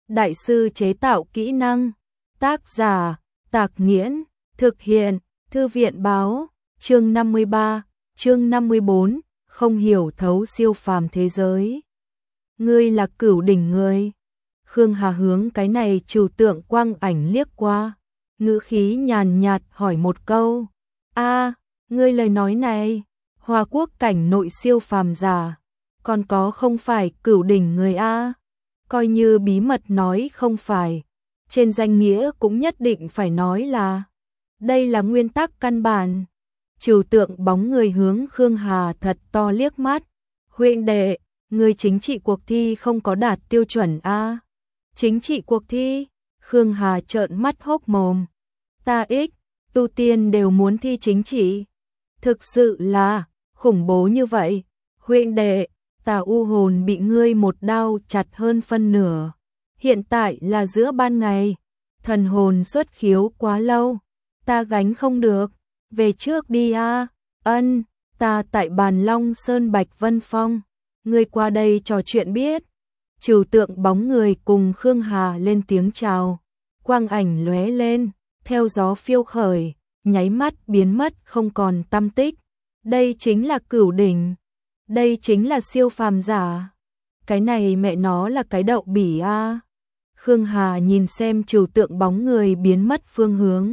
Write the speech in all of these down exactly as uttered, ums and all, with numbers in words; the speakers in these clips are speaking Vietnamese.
đại sư chế tạo kỹ năng. Tác giả, Tạc Nghiễn, thực hiện, Thư viện báo, chương năm mươi ba, chương năm mươi bốn, không hiểu thấu siêu phàm thế giới. Ngươi là Cửu Đỉnh người. Khương Hà hướng cái này trừu tượng quang ảnh liếc qua, ngữ khí nhàn nhạt hỏi một câu. A, ngươi lời nói này, Hoa Quốc cảnh nội siêu phàm giả, còn có không phải Cửu Đỉnh người a? Coi như bí mật nói không phải, trên danh nghĩa cũng nhất định phải nói là. Đây là nguyên tắc căn bản. Trừu tượng bóng người hướng Khương Hà thật to liếc mắt. Huynh đệ, người chính trị cuộc thi không có đạt tiêu chuẩn a? Chính trị cuộc thi? Khương Hà trợn mắt hốc mồm. Ta ích, tu tiên đều muốn thi chính trị. Thực sự là khủng bố như vậy. Huynh đệ, ta u hồn bị ngươi một đao chặt hơn phân nửa. Hiện tại là giữa ban ngày, thần hồn xuất khiếu quá lâu, ta gánh không được, về trước đi a. Ân, ta tại Bàn Long Sơn Bạch Vân Phong, ngươi qua đây trò chuyện biết. Trừu tượng bóng người cùng Khương Hà lên tiếng chào, quang ảnh lóe lên, theo gió phiêu khởi, nháy mắt biến mất không còn tăm tích. Đây chính là Cửu Đỉnh, đây chính là siêu phàm giả. Cái này mẹ nó là cái đậu bỉ a. Khương Hà nhìn xem trừu tượng bóng người biến mất phương hướng,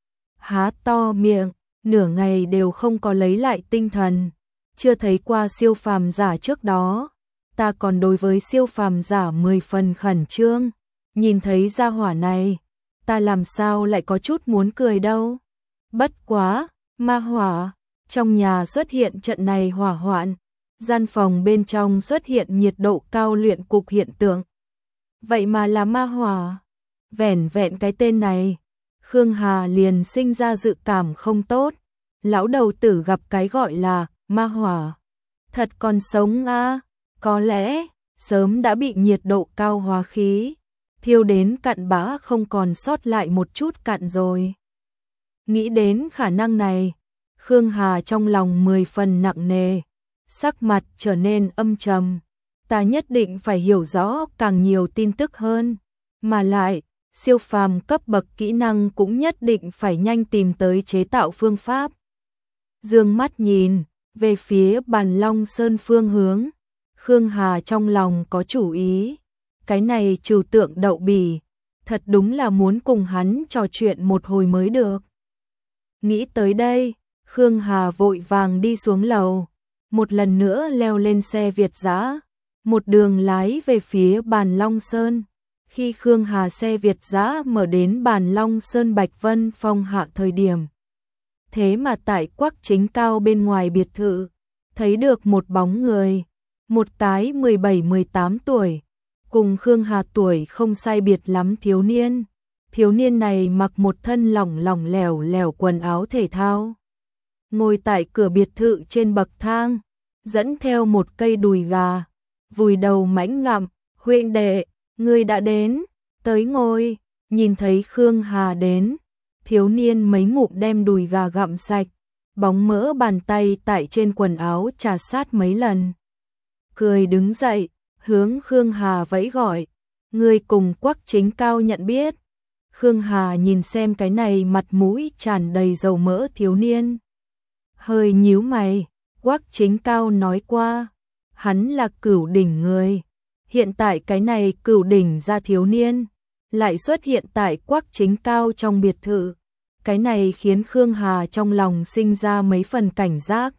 há to miệng, nửa ngày đều không có lấy lại tinh thần. Chưa thấy qua siêu phàm giả trước đó, ta còn đối với siêu phàm giả mười phần khẩn trương, nhìn thấy gia hỏa này, ta làm sao lại có chút muốn cười đâu. Bất quá, ma hỏa, trong nhà xuất hiện trận này hỏa hoạn, gian phòng bên trong xuất hiện nhiệt độ cao luyện cục hiện tượng. Vậy mà là ma hỏa. Vẻn vẹn cái tên này, Khương Hà liền sinh ra dự cảm không tốt. Lão đầu tử gặp cái gọi là ma hỏa, thật còn sống a, có lẽ sớm đã bị nhiệt độ cao hóa khí, thiêu đến cặn bã không còn sót lại một chút cặn rồi. Nghĩ đến khả năng này, Khương Hà trong lòng mười phần nặng nề, sắc mặt trở nên âm trầm. Ta nhất định phải hiểu rõ càng nhiều tin tức hơn, mà lại, siêu phàm cấp bậc kỹ năng cũng nhất định phải nhanh tìm tới chế tạo phương pháp. Dương mắt nhìn về phía Bàn Long Sơn phương hướng, Khương Hà trong lòng có chủ ý. Cái này trừu tượng đậu bỉ, thật đúng là muốn cùng hắn trò chuyện một hồi mới được. Nghĩ tới đây, Khương Hà vội vàng đi xuống lầu, một lần nữa leo lên xe Việt dã, một đường lái về phía Bàn Long Sơn. Khi Khương Hà xe Việt dã mở đến Bàn Long Sơn Bạch Vân Phong hạ thời điểm, thế mà tại Quắc Chính Cao bên ngoài biệt thự, thấy được một bóng người, một cái mười bảy mười tám tuổi, cùng Khương Hà tuổi không sai biệt lắm thiếu niên. Thiếu niên này mặc một thân lỏng lỏng lẻo lẻo quần áo thể thao, ngồi tại cửa biệt thự trên bậc thang, dẫn theo một cây đùi gà, vùi đầu mãnh ngậm. Huynh đệ, ngươi đã đến, tới ngồi. Nhìn thấy Khương Hà đến, thiếu niên mấy ngụm đem đùi gà gặm sạch, bóng mỡ bàn tay tại trên quần áo trà sát mấy lần. Cười đứng dậy, hướng Khương Hà vẫy gọi, ngươi cùng Quắc Chính Cao nhận biết. Khương Hà nhìn xem cái này mặt mũi tràn đầy dầu mỡ thiếu niên, hơi nhíu mày. Quắc Chính Cao nói qua, hắn là Cửu Đỉnh người. Hiện tại cái này Cửu Đỉnh gia thiếu niên lại xuất hiện tại Quắc Chính Cao trong biệt thự. Cái này khiến Khương Hà trong lòng sinh ra mấy phần cảnh giác.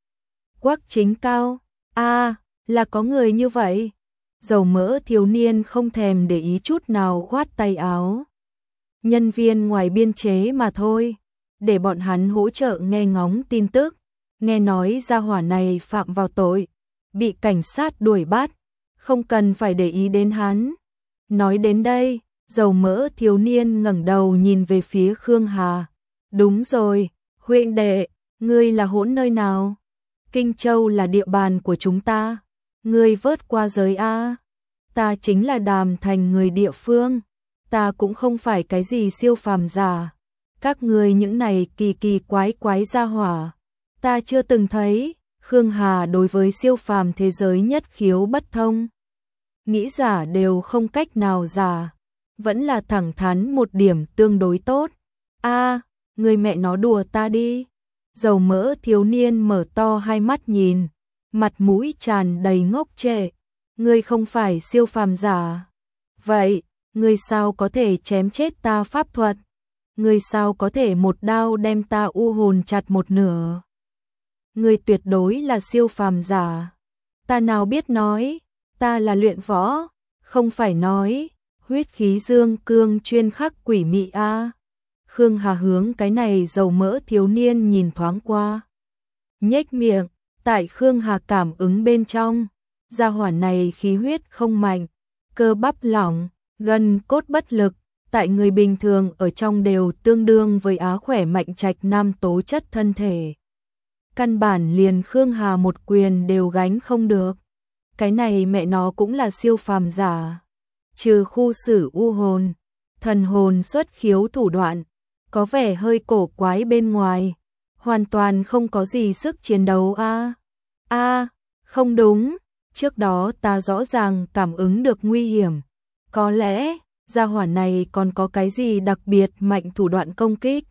Quắc Chính Cao, a, là có người như vậy. Dầu mỡ thiếu niên không thèm để ý chút nào khoát tay áo. Nhân viên ngoài biên chế mà thôi, để bọn hắn hỗ trợ nghe ngóng tin tức. Nghe nói gia hỏa này phạm vào tội, bị cảnh sát đuổi bắt, không cần phải để ý đến hắn. Nói đến đây, dầu mỡ thiếu niên ngẩng đầu nhìn về phía Khương Hà. Đúng rồi, huynh đệ, ngươi là hỗn nơi nào? Kinh Châu là địa bàn của chúng ta, ngươi vớt qua giới a. Ta chính là Đàm Thành người địa phương, ta cũng không phải cái gì siêu phàm giả. Các ngươi những này kỳ kỳ quái quái gia hỏa, ta chưa từng thấy. Khương Hà đối với siêu phàm thế giới nhất khiếu bất thông. nghĩ giả đều không cách nào giả, vẫn là thẳng thắn một điểm tương đối tốt. A, người mẹ nó đùa ta đi. Dầu mỡ thiếu niên mở to hai mắt nhìn, mặt mũi tràn đầy ngốc trệ. Ngươi không phải siêu phàm giả. Vậy, ngươi sao có thể chém chết ta pháp thuật? Ngươi sao có thể một đao đem ta u hồn chặt một nửa? Ngươi tuyệt đối là siêu phàm giả. Ta nào biết nói, ta là luyện võ, không phải nói, huyết khí dương cương chuyên khắc quỷ mị a. Khương Hà hướng cái này dầu mỡ thiếu niên nhìn thoáng qua. Nhếch miệng, tại Khương Hà cảm ứng bên trong, gia hỏa này khí huyết không mạnh, cơ bắp lỏng, gân cốt bất lực, tại người bình thường ở trong đều tương đương với á khỏe mạnh trạch nam tố chất thân thể. Căn bản liền Khương Hà một quyền đều gánh không được. Cái này mẹ nó cũng là siêu phàm giả. Trừ khu xử u hồn, thần hồn xuất khiếu thủ đoạn, có vẻ hơi cổ quái bên ngoài, hoàn toàn không có gì sức chiến đấu a. A, không đúng, trước đó ta rõ ràng cảm ứng được nguy hiểm. Có lẽ, gia hỏa này còn có cái gì đặc biệt mạnh thủ đoạn công kích,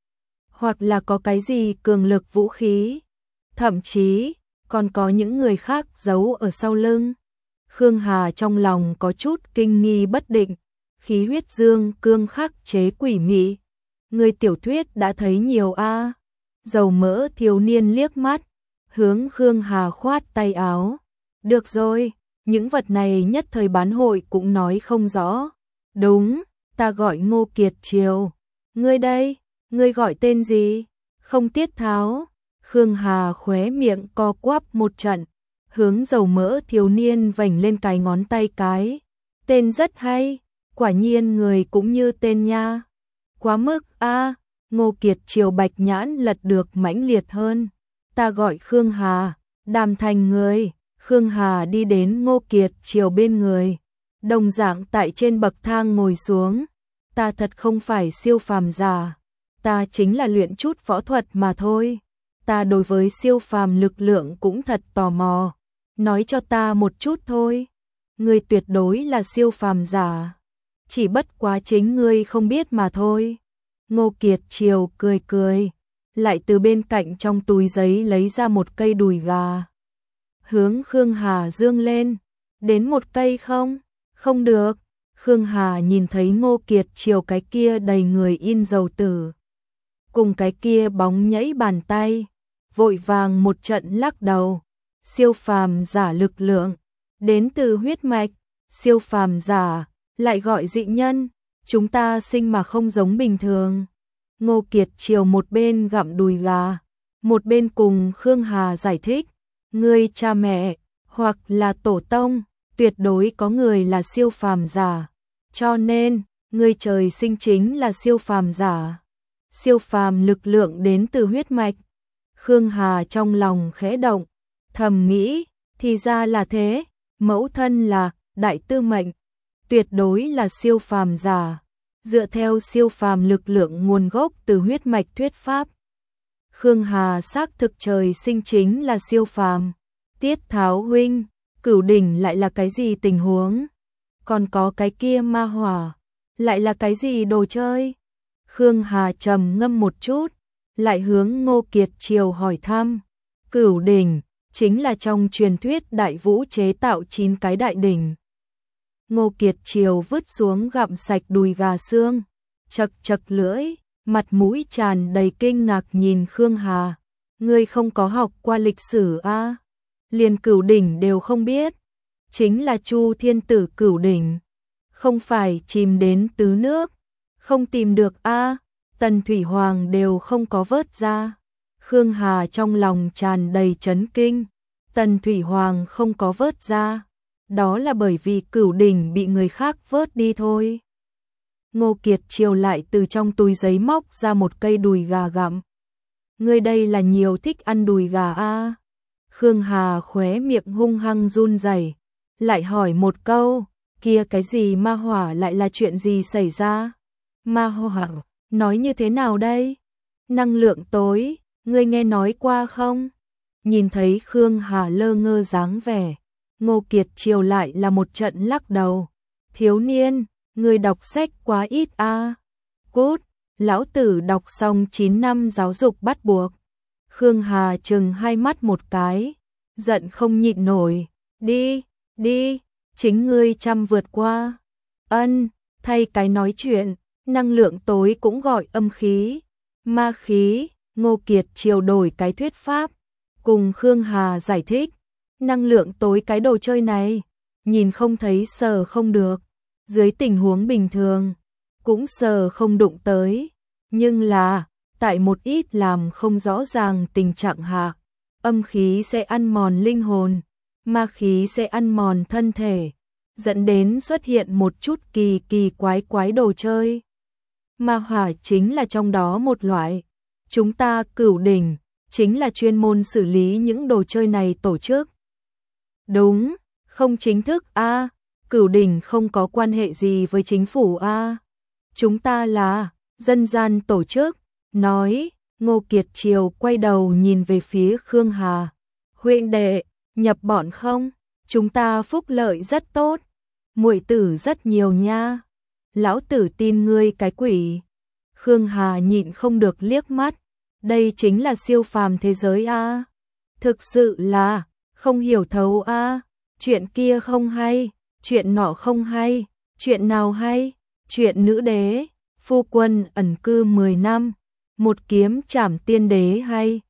hoặc là có cái gì cường lực vũ khí, thậm chí còn có những người khác giấu ở sau lưng. Khương Hà trong lòng có chút kinh nghi bất định, khí huyết dương cương khắc chế quỷ mị. Người tiểu thuyết đã thấy nhiều a. Dầu mỡ thiếu niên liếc mắt, hướng Khương Hà khoát tay áo. Được rồi, những vật này nhất thời bán hội cũng nói không rõ. Đúng, ta gọi Ngô Kiệt Triều. Ngươi đây, ngươi gọi tên gì? Không tiết tháo. Khương Hà khóe miệng co quắp một trận, hướng dầu mỡ thiếu niên vành lên cái ngón tay cái. Tên rất hay, quả nhiên người cũng như tên nha. Quá mức a. Ngô Kiệt Triều bạch nhãn lật được mãnh liệt hơn. Ta gọi Khương Hà, đàm thành người. Khương Hà đi đến Ngô Kiệt Triều bên người, đồng dạng tại trên bậc thang ngồi xuống. Ta thật không phải siêu phàm giả, ta chính là luyện chút võ thuật mà thôi. Ta đối với siêu phàm lực lượng cũng thật tò mò, nói cho ta một chút thôi. Ngươi tuyệt đối là siêu phàm giả, chỉ bất quá chính ngươi không biết mà thôi. Ngô Kiệt Triều cười cười, lại từ bên cạnh trong túi giấy lấy ra một cây đùi gà. Hướng Khương Hà dương lên, đến một cây không? Không được. Khương Hà nhìn thấy Ngô Kiệt Triều cái kia đầy người in dầu tử, cùng cái kia bóng nhảy bàn tay, vội vàng một trận lắc đầu. Siêu phàm giả lực lượng, đến từ huyết mạch, siêu phàm giả, lại gọi dị nhân, chúng ta sinh mà không giống bình thường. Ngô Kiệt Triều một bên gặm đùi gà, một bên cùng Khương Hà giải thích. Ngươi cha mẹ, hoặc là tổ tông, tuyệt đối có người là siêu phàm giả. Cho nên, ngươi trời sinh chính là siêu phàm giả. Siêu phàm lực lượng đến từ huyết mạch. Khương Hà trong lòng khẽ động, thầm nghĩ, thì ra là thế, mẫu thân là đại tư mệnh, tuyệt đối là siêu phàm giả. Dựa theo siêu phàm lực lượng nguồn gốc từ huyết mạch thuyết pháp, Khương Hà xác thực trời sinh chính là siêu phàm. Tiết Tháo huynh, Cửu Đỉnh lại là cái gì tình huống? Còn có cái kia ma hỏa, lại là cái gì đồ chơi? Khương Hà trầm ngâm một chút, lại hướng Ngô Kiệt Triều hỏi thăm. Cửu Đỉnh chính là trong truyền thuyết đại vũ chế tạo chín cái đại đỉnh. Ngô Kiệt Triều vứt xuống gặm sạch đùi gà xương, chật chật lưỡi, mặt mũi tràn đầy kinh ngạc nhìn Khương Hà. Ngươi không có học qua lịch sử a? À? Liền Cửu Đỉnh đều không biết. Chính là Chu Thiên Tử Cửu Đỉnh, không phải chìm đến tứ nước, không tìm được a. À? Tần Thủy Hoàng đều không có vớt ra. Khương Hà trong lòng tràn đầy chấn kinh. Tần Thủy Hoàng không có vớt ra, đó là bởi vì Cửu Đỉnh bị người khác vớt đi thôi. Ngô Kiệt Triều lại từ trong túi giấy móc ra một cây đùi gà gặm. Ngươi đây là nhiều thích ăn đùi gà a? À? Khương Hà khóe miệng hung hăng run rẩy, lại hỏi một câu, kia cái gì ma hỏa lại là chuyện gì xảy ra? Ma hỏa, nói như thế nào đây? Năng lượng tối, ngươi nghe nói qua không? Nhìn thấy Khương Hà lơ ngơ dáng vẻ, Ngô Kiệt Triều lại là một trận lắc đầu. Thiếu niên, người đọc sách quá ít a. À. Cút, lão tử đọc xong chín năm giáo dục bắt buộc. Khương Hà trừng hai mắt một cái, giận không nhịn nổi. Đi, đi, chính ngươi chăm vượt qua. Ân, thay cái nói chuyện, năng lượng tối cũng gọi âm khí, ma khí. Ngô Kiệt Triều đổi cái thuyết pháp, cùng Khương Hà giải thích. Năng lượng tối cái đồ chơi này, nhìn không thấy sờ không được, dưới tình huống bình thường, cũng sờ không đụng tới. Nhưng là, tại một ít làm không rõ ràng tình trạng hạ, âm khí sẽ ăn mòn linh hồn, ma khí sẽ ăn mòn thân thể, dẫn đến xuất hiện một chút kỳ kỳ quái quái đồ chơi. Ma hỏa chính là trong đó một loại. Chúng ta Cửu Đỉnh chính là chuyên môn xử lý những đồ chơi này tổ chức. Đúng, không chính thức a, à, Cửu Đỉnh không có quan hệ gì với chính phủ a. À. Chúng ta là dân gian tổ chức, nói. Ngô Kiệt Triều quay đầu nhìn về phía Khương Hà. Huynh đệ, nhập bọn không? Chúng ta phúc lợi rất tốt, muội tử rất nhiều nha. Lão tử tin ngươi cái quỷ. Khương Hà nhịn không được liếc mắt. Đây chính là siêu phàm thế giới a. À. Thực sự là không hiểu thấu a. À. Chuyện kia không hay, chuyện nọ không hay, chuyện nào hay? Chuyện nữ đế, phu quân ẩn cư mười năm, một kiếm trảm tiên đế hay.